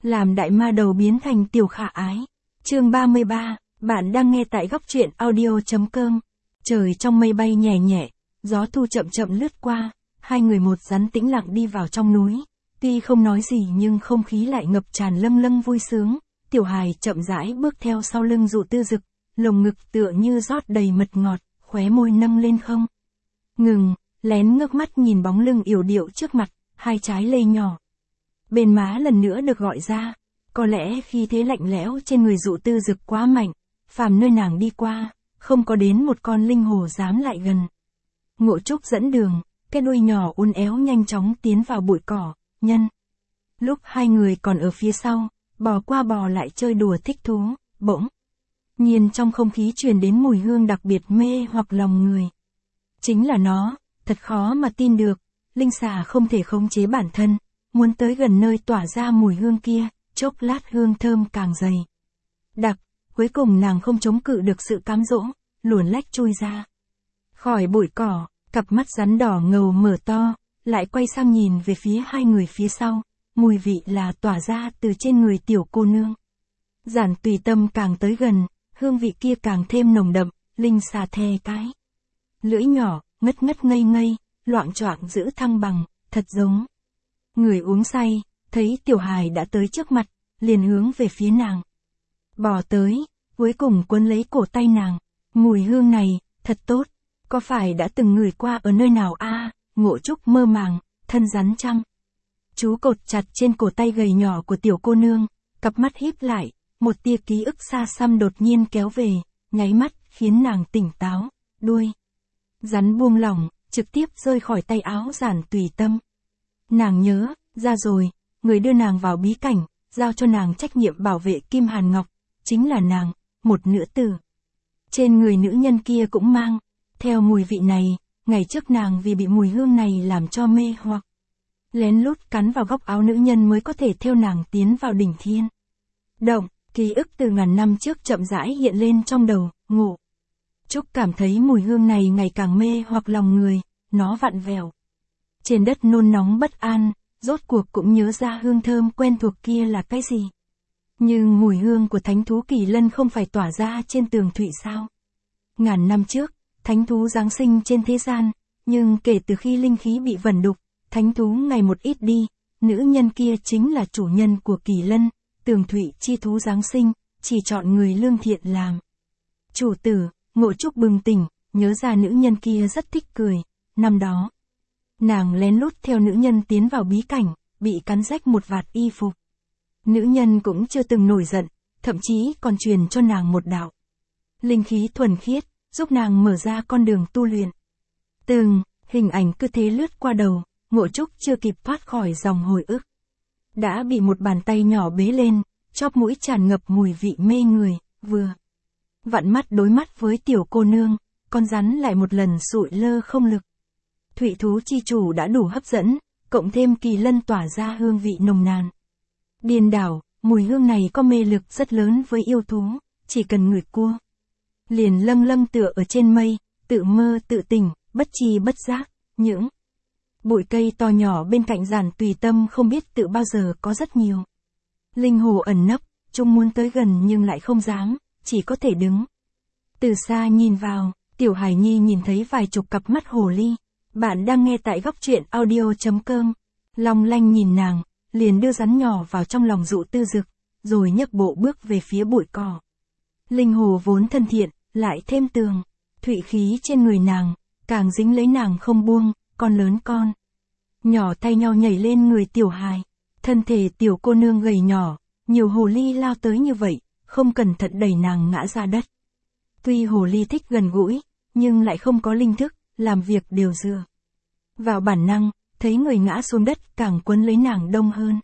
làm đại ma đầu biến thành tiểu khả ái. Chương 33, bạn đang nghe tại góc truyện audio.com. Trời trong mây bay nhẹ nhẹ, gió thu chậm chậm lướt qua, hai người một rắn tĩnh lặng đi vào trong núi. Tuy không nói gì nhưng không khí lại ngập tràn lâng lâng vui sướng. Tiểu hài chậm rãi bước theo sau lưng Dụ Tư Dực, lồng ngực tựa như rót đầy mật ngọt, khóe môi nâng lên không ngừng, lén ngước mắt nhìn bóng lưng yểu điệu trước mặt, hai trái lê nhỏ bên má lần nữa được gọi ra. Có lẽ khi thế lạnh lẽo trên người Dụ Tư Dực quá mạnh, phàm nơi nàng đi qua, không có đến một con linh hồ dám lại gần. Ngộ Trúc dẫn đường, cái đuôi nhỏ uốn éo nhanh chóng tiến vào bụi cỏ, nhân lúc hai người còn ở phía sau, bò qua bò lại chơi đùa thích thú, bỗng nhiên trong không khí truyền đến mùi hương đặc biệt mê hoặc lòng người. Chính là nó, thật khó mà tin được, linh xà không thể khống chế bản thân, muốn tới gần nơi tỏa ra mùi hương kia, chốc lát hương thơm càng dày đặc, cuối cùng nàng không chống cự được sự cám dỗ, luồn lách chui ra khỏi bụi cỏ, cặp mắt rắn đỏ ngầu mở to, lại quay sang nhìn về phía hai người phía sau, mùi vị là tỏa ra từ trên người tiểu cô nương. Giản Tùy Tâm càng tới gần, hương vị kia càng thêm nồng đậm, linh xà thè cái lưỡi nhỏ, ngất ngất ngây ngây, loạng choạng giữ thăng bằng, thật giống người uống say. Thấy tiểu hài đã tới trước mặt, liền hướng về phía nàng bò tới, cuối cùng quấn lấy cổ tay nàng. Mùi hương này, thật tốt, có phải đã từng ngửi qua ở nơi nào a? Ngộ Trúc mơ màng, thân rắn chăm chú cột chặt trên cổ tay gầy nhỏ của tiểu cô nương, cặp mắt híp lại, một tia ký ức xa xăm đột nhiên kéo về, nháy mắt khiến nàng tỉnh táo. Đuôi rắn buông lỏng, trực tiếp rơi khỏi tay áo Giản Tùy Tâm. Nàng nhớ ra rồi, người đưa nàng vào bí cảnh, giao cho nàng trách nhiệm bảo vệ Kim Hàn Ngọc, chính là nàng, một nữ tử. Trên người nữ nhân kia cũng mang theo mùi vị này, ngày trước nàng vì bị mùi hương này làm cho mê hoặc, lén lút cắn vào góc áo nữ nhân mới có thể theo nàng tiến vào đỉnh thiên động. Ký ức từ ngàn năm trước chậm rãi hiện lên trong đầu. Ngộ Trúc cảm thấy mùi hương này ngày càng mê hoặc lòng người, nó vặn vẹo trên đất nôn nóng bất an, rốt cuộc cũng nhớ ra hương thơm quen thuộc kia là cái gì. Nhưng mùi hương của thánh thú Kỳ Lân không phải tỏa ra trên tường thụy sao? Ngàn năm trước, thánh thú giáng sinh trên thế gian, nhưng kể từ khi linh khí bị vẩn đục, thánh thú ngày một ít đi, nữ nhân kia chính là chủ nhân của Kỳ Lân, tường thụy chi thú giáng sinh, chỉ chọn người lương thiện làm chủ tử. Ngộ Trúc bừng tỉnh, nhớ ra nữ nhân kia rất thích cười, năm đó nàng lén lút theo nữ nhân tiến vào bí cảnh, bị cắn rách một vạt y phục. Nữ nhân cũng chưa từng nổi giận, thậm chí còn truyền cho nàng một đạo linh khí thuần khiết, giúp nàng mở ra con đường tu luyện. Từng hình ảnh cứ thế lướt qua đầu, Ngộ Trúc chưa kịp thoát khỏi dòng hồi ức, đã bị một bàn tay nhỏ bế lên, chóp mũi tràn ngập mùi vị mê người, vừa vặn mắt đối mắt với tiểu cô nương, con rắn lại một lần sụi lơ không lực. Thụy thú chi chủ đã đủ hấp dẫn, cộng thêm Kỳ Lân tỏa ra hương vị nồng nàn điên đảo, mùi hương này có mê lực rất lớn với yêu thú, chỉ cần ngửi cua liền lâng lâng tựa ở trên mây, tự mơ tự tỉnh, bất tri bất giác. Những bụi cây to nhỏ bên cạnh Giản Tùy Tâm không biết tự bao giờ có rất nhiều linh hồ ẩn nấp, chúng muốn tới gần nhưng lại không dám, chỉ có thể đứng từ xa nhìn vào. Tiểu Hải Nhi nhìn thấy vài chục cặp mắt hồ ly. Bạn đang nghe tại góc truyện audio.com. Long lanh nhìn nàng, liền đưa rắn nhỏ vào trong lòng Dụ Tư Dực, rồi nhấc bộ bước về phía bụi cỏ. Linh hồ vốn thân thiện, lại thêm tường thụy khí trên người nàng, càng dính lấy nàng không buông, con lớn con nhỏ thay nhau nhảy lên người tiểu hài. Thân thể tiểu cô nương gầy nhỏ, nhiều hồ ly lao tới như vậy, không cẩn thận đẩy nàng ngã ra đất. Tuy hồ ly thích gần gũi, nhưng lại không có linh thức, làm việc đều dựa vào bản năng, thấy người ngã xuống đất càng quấn lấy nàng đông hơn.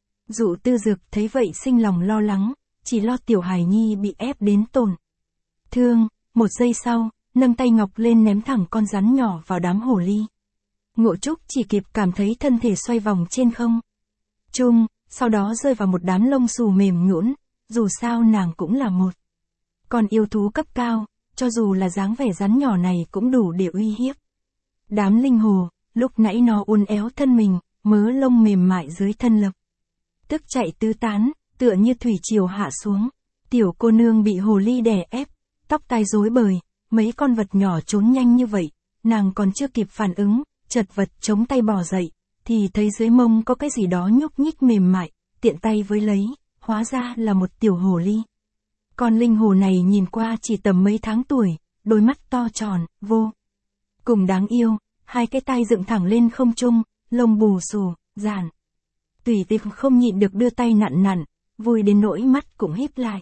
Dụ Tư Dực thấy vậy sinh lòng lo lắng, chỉ lo tiểu hài nhi bị ép đến tổn thương. Một giây sau, nâng tay ngọc lên ném thẳng con rắn nhỏ vào đám hồ ly. Ngộ Trúc chỉ kịp cảm thấy thân thể xoay vòng trên không trung, sau đó rơi vào một đám lông xù mềm nhũn. Dù sao nàng cũng là một con yêu thú cấp cao, cho dù là dáng vẻ rắn nhỏ này cũng đủ để uy hiếp đám linh hồ. Lúc nãy nó uốn éo thân mình, mớ lông mềm mại dưới thân lập tức chạy tứ tán, tựa như thủy triều hạ xuống. Tiểu cô nương bị hồ ly đè ép, tóc tai rối bời, mấy con vật nhỏ trốn nhanh như vậy, nàng còn chưa kịp phản ứng, chật vật chống tay bò dậy, thì thấy dưới mông có cái gì đó nhúc nhích mềm mại, tiện tay với lấy, hóa ra là một tiểu hồ ly. Con linh hồ này nhìn qua chỉ tầm mấy tháng tuổi, đôi mắt to tròn, vô cùng đáng yêu, hai cái tai dựng thẳng lên không trung, lông bù xù, giản. Tùy Tiệp không nhịn được đưa tay nặn nặn, vui đến nỗi mắt cũng híp lại.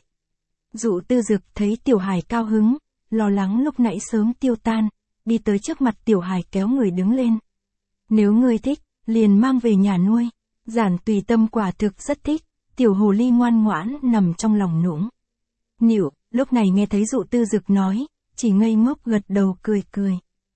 Dụ Tư Dực thấy Tiểu Hài cao hứng, lo lắng lúc nãy sớm tiêu tan, đi tới trước mặt Tiểu Hài kéo người đứng lên. Nếu ngươi thích, liền mang về nhà nuôi. Giản Tùy Tâm quả thực rất thích, tiểu hồ ly ngoan ngoãn nằm trong lòng nũng nịu, lúc này nghe thấy Dụ Tư Dực nói, chỉ ngây ngốc gật đầu cười cười.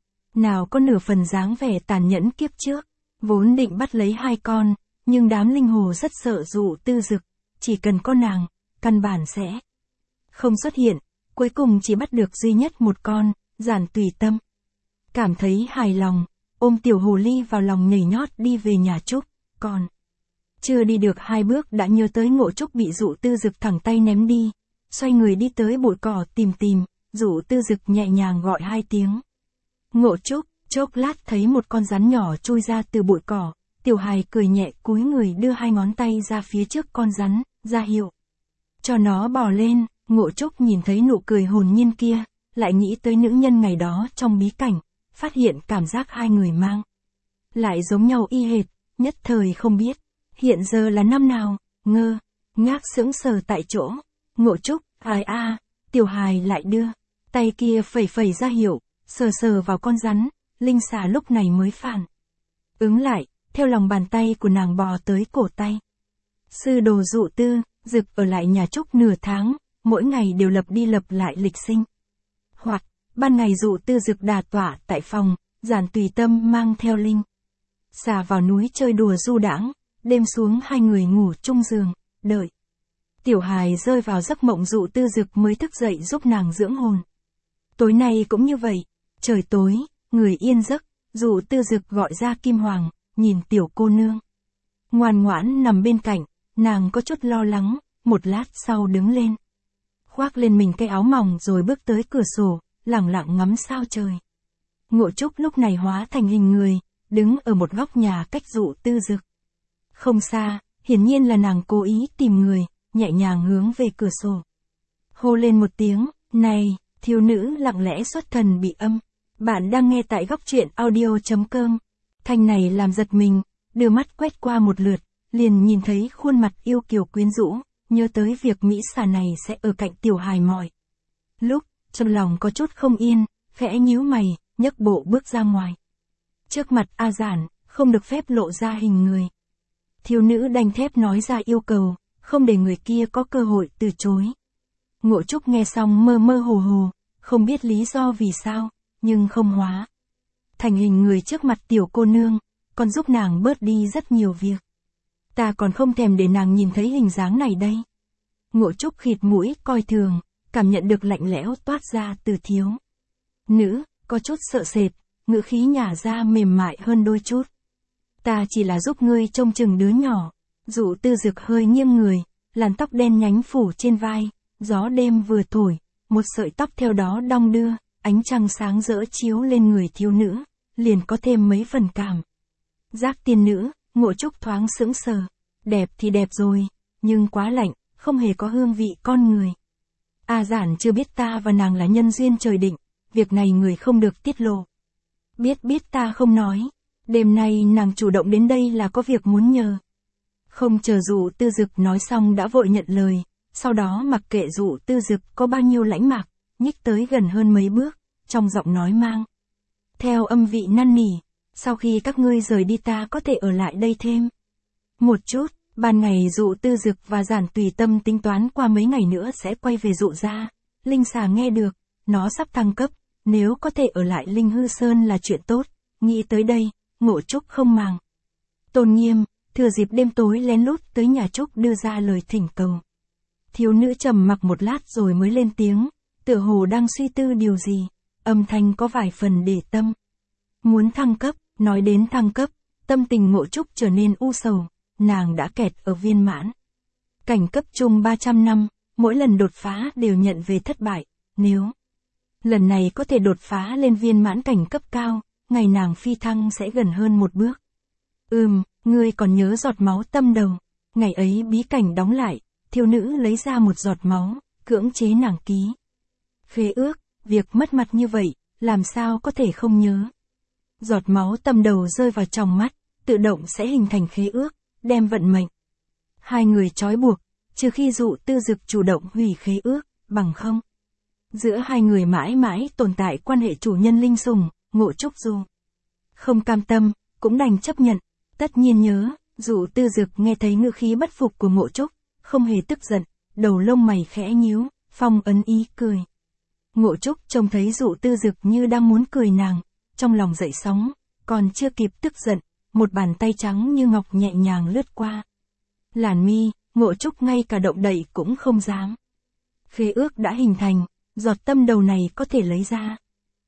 Nào có nửa phần dáng vẻ tàn nhẫn kiếp trước, vốn định bắt lấy hai con, nhưng đám linh hồ rất sợ Dụ Tư Dực, chỉ cần có nàng, căn bản sẽ không xuất hiện, cuối cùng chỉ bắt được duy nhất một con, Giản Tùy Tâm. Cảm thấy hài lòng, ôm tiểu hồ ly vào lòng nhảy nhót đi về nhà Trúc, còn chưa đi được 2 bước đã nhớ tới Ngộ Trúc bị Dụ Tư Dực thẳng tay ném đi, xoay người đi tới bụi cỏ tìm, Dụ Tư Dực nhẹ nhàng gọi 2 tiếng. Ngộ Trúc, chốc lát thấy một con rắn nhỏ chui ra từ bụi cỏ, Tiểu Hài cười nhẹ cúi người đưa 2 ngón tay ra phía trước con rắn, ra hiệu cho nó bò lên. Ngộ Trúc nhìn thấy nụ cười hồn nhiên kia, lại nghĩ tới nữ nhân ngày đó trong bí cảnh, phát hiện cảm giác hai người mang lại giống nhau y hệt, nhất thời không biết hiện giờ là năm nào, ngơ ngác sững sờ tại chỗ. Ngộ Trúc, ai a, Tiểu Hài lại đưa tay kia phẩy phẩy ra hiệu, sờ sờ vào con rắn, linh xà lúc này mới phản ứng lại, theo lòng bàn tay của nàng bò tới cổ tay. Sư đồ Dụ Tư Dực ở lại nhà Trúc nửa tháng, mỗi ngày đều lặp đi lặp lại lịch sinh. Hoặc, ban ngày Dụ Tư Dực đà tọa tại phòng, Giản Tùy Tâm mang theo linh xà vào núi chơi đùa du đãng, đêm xuống hai người ngủ chung giường, đợi Tiểu Hài rơi vào giấc mộng Dụ Tư Dực mới thức dậy giúp nàng dưỡng hồn. Tối nay cũng như vậy, trời tối, người yên giấc, Dụ Tư Dực gọi ra Kim Hoàng, nhìn tiểu cô nương ngoan ngoãn nằm bên cạnh, nàng có chút lo lắng, một lát sau đứng lên, khoác lên mình cái áo mỏng rồi bước tới cửa sổ, lẳng lặng ngắm sao trời. Ngộ Trúc lúc này hóa thành hình người, đứng ở một góc nhà cách Dụ Tư Dực không xa, hiển nhiên là nàng cố ý tìm người, nhẹ nhàng hướng về cửa sổ. Hô lên một tiếng, này, thiếu nữ lặng lẽ xuất thần bị âm. Bạn đang nghe tại góc truyện audio.com. Thanh này làm giật mình, đưa mắt quét qua một lượt, liền nhìn thấy khuôn mặt yêu kiều quyến rũ, nhớ tới việc Mỹ xà này sẽ ở cạnh Tiểu Hài mọi lúc, trong lòng có chút không yên, khẽ nhíu mày, nhấc bộ bước ra ngoài. Trước mặt A Giản, không được phép lộ ra hình người. Thiếu nữ đanh thép nói ra yêu cầu, không để người kia có cơ hội từ chối. Ngộ Trúc nghe xong mơ mơ hồ hồ, không biết lý do vì sao, nhưng không hóa thành hình người trước mặt tiểu cô nương, còn giúp nàng bớt đi rất nhiều việc. Ta còn không thèm để nàng nhìn thấy hình dáng này đây. Ngộ Trúc khịt mũi coi thường, cảm nhận được lạnh lẽo toát ra từ thiếu nữ, có chút sợ sệt, ngữ khí nhả ra mềm mại hơn đôi chút. Ta chỉ là giúp ngươi trông chừng đứa nhỏ. Dụ Tư Dực hơi nghiêng người, làn tóc đen nhánh phủ trên vai, gió đêm vừa thổi, một sợi tóc theo đó đong đưa, ánh trăng sáng rỡ chiếu lên người thiếu nữ, liền có thêm mấy phần cảm giác tiên nữ. Ngộ Trúc thoáng sững sờ, đẹp thì đẹp rồi, nhưng quá lạnh, không hề có hương vị con người. A Giản chưa biết ta và nàng là nhân duyên trời định, việc này người không được tiết lộ. Biết ta không nói, đêm nay nàng chủ động đến đây là có việc muốn nhờ. Không chờ Dụ Tư Dực nói xong đã vội nhận lời, sau đó mặc kệ Dụ Tư Dực có bao nhiêu lãnh mạc, nhích tới gần hơn mấy bước, trong giọng nói mang theo âm vị năn nỉ, sau khi các ngươi rời đi ta có thể ở lại đây thêm một chút. Ban ngày Dụ Tư Dực và Giản Tùy Tâm tính toán qua mấy ngày nữa sẽ quay về Dụ gia. Linh xà nghe được, nó sắp thăng cấp, nếu có thể ở lại Linh Hư Sơn là chuyện tốt. Nghĩ tới đây, Ngộ Trúc không màng tôn nghiêm, thừa dịp đêm tối lén lút tới nhà Trúc đưa ra lời thỉnh cầu. Thiếu nữ trầm mặc một lát rồi mới lên tiếng, tựa hồ đang suy tư điều gì, âm thanh có vài phần để tâm. Muốn thăng cấp, nói đến thăng cấp, tâm tình Ngộ Trúc trở nên u sầu, nàng đã kẹt ở viên mãn. Cảnh cấp trung 300 năm, mỗi lần đột phá đều nhận về thất bại, nếu lần này có thể đột phá lên viên mãn cảnh cấp cao, ngày nàng phi thăng sẽ gần hơn một bước. Ngươi còn nhớ giọt máu tâm đầu, ngày ấy bí cảnh đóng lại, thiếu nữ lấy ra một giọt máu, cưỡng chế nàng ký khế ước, việc mất mặt như vậy, làm sao có thể không nhớ. Giọt máu tâm đầu rơi vào trong mắt, tự động sẽ hình thành khế ước, đem vận mệnh hai người trói buộc, trừ khi Dụ Tư Dực chủ động hủy khế ước, bằng không. Giữa hai người mãi mãi tồn tại quan hệ chủ nhân linh sủng, Ngộ Trúc dù không cam tâm, cũng đành chấp nhận. Tất nhiên nhớ, Dụ Tư Dực nghe thấy ngữ khí bất phục của Ngộ Trúc, không hề tức giận, đầu lông mày khẽ nhíu, phong ấn ý cười. Ngộ Trúc trông thấy Dụ Tư Dực như đang muốn cười nàng, trong lòng dậy sóng, còn chưa kịp tức giận, một bàn tay trắng như ngọc nhẹ nhàng lướt qua làn mi, Ngộ Trúc ngay cả động đậy cũng không dám. Khế ước đã hình thành, giọt tâm đầu này có thể lấy ra.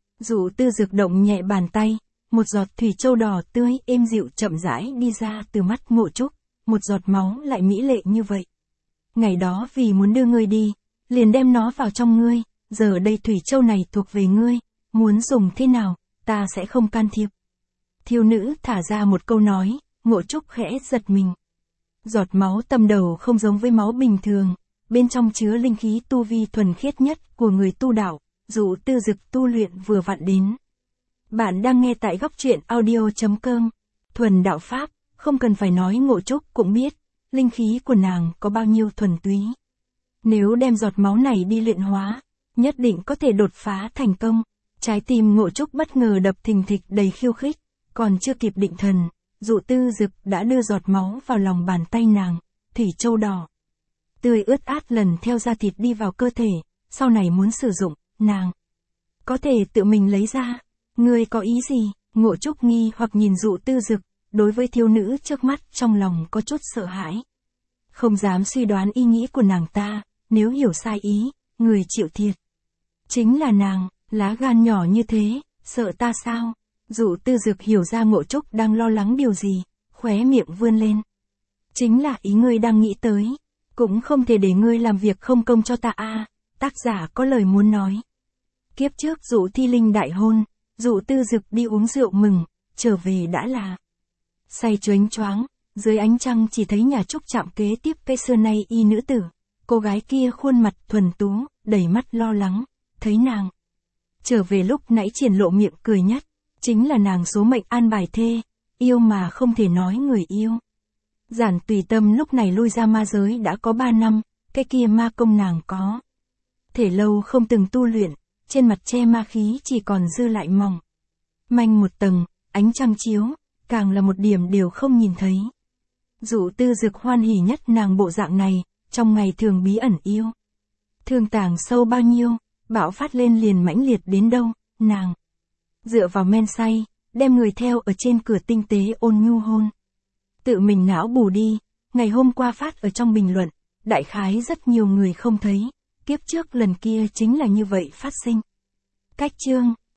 Dụ Tư Dực động nhẹ bàn tay, một giọt thủy châu đỏ tươi êm dịu chậm rãi đi ra từ mắt Ngộ Trúc, một giọt máu lại mỹ lệ như vậy. Ngày đó vì muốn đưa ngươi đi, liền đem nó vào trong ngươi, giờ đây thủy châu này thuộc về ngươi, muốn dùng thế nào, ta sẽ không can thiệp. Thiếu nữ thả ra một câu nói, Ngộ Trúc khẽ giật mình. Giọt máu tâm đầu không giống với máu bình thường, bên trong chứa linh khí tu vi thuần khiết nhất của người tu đạo, Dụ Tư Dực tu luyện vừa vặn đến. Bạn đang nghe tại góc truyện audio.com. Thuần đạo pháp, không cần phải nói Ngộ Trúc cũng biết, linh khí của nàng có bao nhiêu thuần túy. Nếu đem giọt máu này đi luyện hóa, nhất định có thể đột phá thành công. Trái tim Ngộ Trúc bất ngờ đập thình thịch đầy khiêu khích, còn chưa kịp định thần, Dụ Tư Dực đã đưa giọt máu vào lòng bàn tay nàng, thủy châu đỏ tươi ướt át lần theo da thịt đi vào cơ thể, sau này muốn sử dụng, nàng có thể tự mình lấy ra. Ngươi có ý gì? Ngộ Trúc nghi hoặc nhìn Dụ Tư Dực, đối với thiếu nữ trước mắt trong lòng có chút sợ hãi. Không dám suy đoán ý nghĩ của nàng ta, nếu hiểu sai ý, người chịu thiệt chính là nàng, lá gan nhỏ như thế, sợ ta sao? Dụ Tư Dực hiểu ra Ngộ Trúc đang lo lắng điều gì, khóe miệng vươn lên. Chính là ý ngươi đang nghĩ tới, cũng không thể để ngươi làm việc không công cho ta a. Tác giả có lời muốn nói. Kiếp trước Dụ Thi Linh đại hôn, Dụ Tư Dực đi uống rượu mừng, trở về đã là say choáng choáng, dưới ánh trăng chỉ thấy nhà Trúc chạm kế tiếp cây xưa nay y nữ tử. Cô gái kia khuôn mặt thuần tú, đầy mắt lo lắng, thấy nàng trở về lúc nãy triển lộ miệng cười nhất, chính là nàng số mệnh an bài thê, yêu mà không thể nói người yêu. Giản Tùy Tâm lúc này lui ra ma giới đã có 3 năm, cái kia ma công nàng có thể lâu không từng tu luyện, trên mặt che ma khí chỉ còn dư lại mỏng manh một tầng, ánh trăng chiếu, càng là một điểm đều không nhìn thấy. Dụ Tư Dực hoan hỉ nhất nàng bộ dạng này, trong ngày thường bí ẩn yêu thương tàng sâu bao nhiêu, bạo phát lên liền mãnh liệt đến đâu, nàng dựa vào men say, đem người theo ở trên cửa tinh tế ôn nhu hôn. Tự mình não bù đi, ngày hôm qua phát ở trong bình luận, đại khái rất nhiều người không thấy, kiếp trước lần kia chính là như vậy phát sinh. Cách chương